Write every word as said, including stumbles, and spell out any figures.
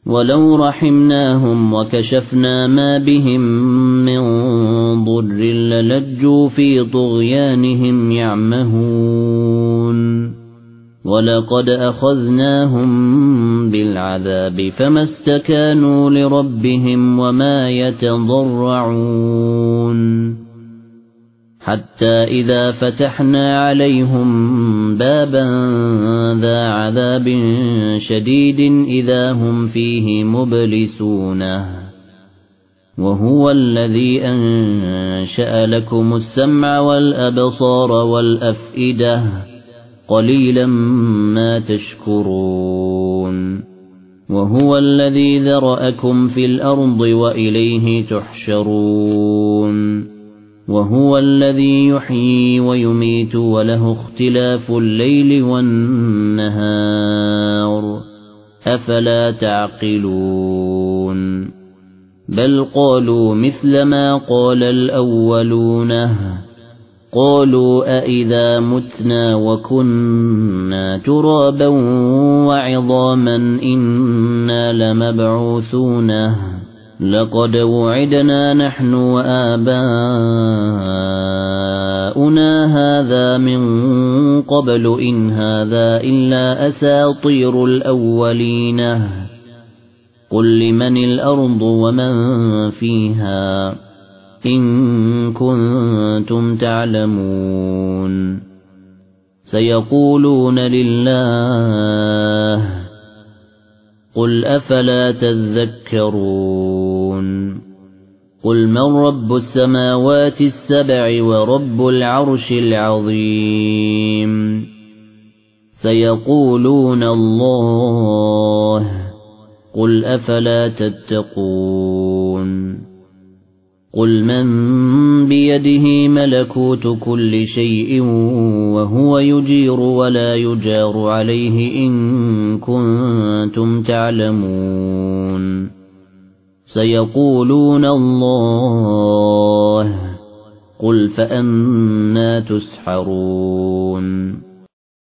ولو رحمناهم وكشفنا ما بهم من ضر للجوا في طغيانهم يعمهون ولقد أخذناهم بالعذاب فما استكانوا لربهم وما يتضرعون حتى إذا فتحنا عليهم بابا ذا عذاب شديد إذا هم فيه مبلسون وهو الذي أنشأ لكم السمع والأبصار والأفئدة قليلا ما تشكرون وهو الذي ذرأكم في الأرض وإليه تحشرون وهو الذي يحيي ويميت وله اختلاف الليل والنهار أفلا تعقلون بل قالوا مثل ما قال الأولون قالوا أئذا متنا وكنا ترابا وعظاما إنا لمبعوثون لقد وعدنا نحن وآباؤنا هذا من قبل إن هذا إلا أساطير الأولين قل لمن الأرض ومن فيها إن كنتم تعلمون سيقولون لله قل أفلا تذكرون قل من رب السماوات السبع ورب العرش العظيم سيقولون الله قل أفلا تتقون قل من بيده ملكوت كل شيء وهو يجير ولا يجار عليه إن كنتم تعلمون سيقولون الله قل فأنى تسحرون